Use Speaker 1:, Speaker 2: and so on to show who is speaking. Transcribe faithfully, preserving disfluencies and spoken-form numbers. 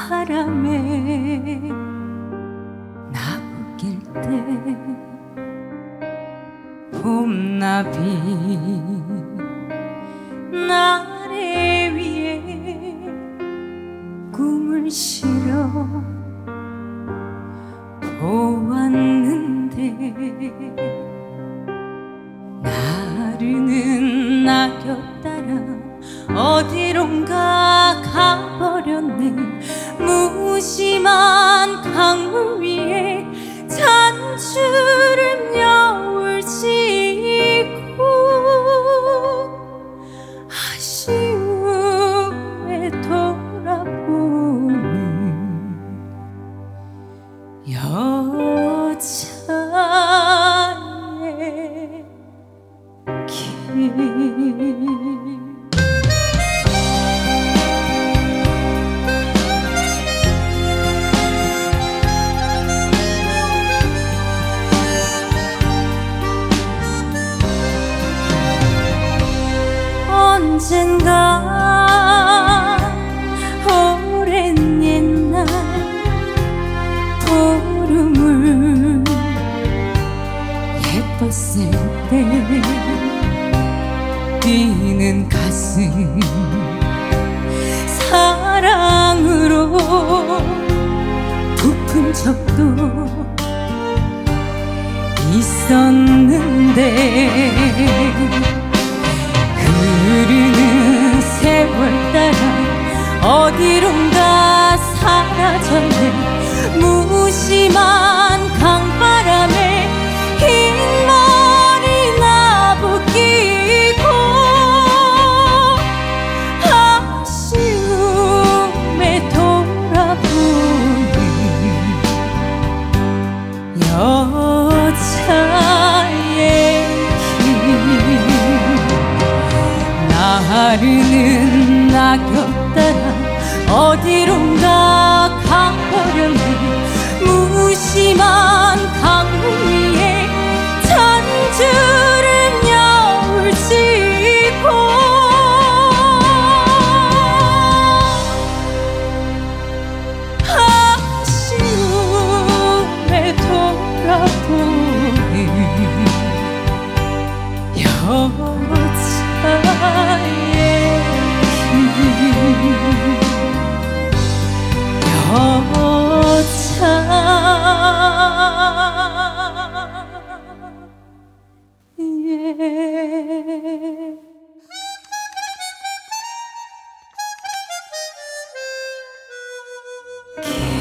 Speaker 1: 바람에 나부길 때 봄나비 나래 위에 꿈을 실어 보았는데 나르는 낙엽 따라 어디론가 가버렸네. 무심한 강물 위에 잔주름 여울 지고 아쉬움에 돌아보는 여자의 길. 언젠가 오랜 옛날 보름을 예뻤을 때 뛰는 가슴 사랑으로 부푼 적도 있었는데 흐르는 세월 따라 어디론가 사라졌네. 무심한 강바람에 흰 머리 나부끼고 아쉬움에 돌아보는 여자의 나르는 낙엽 따라 어디론가 가버렸네. 무심한 강물 위에 잔주름 여울 지고 아쉬움에 돌아보는 여자의 여자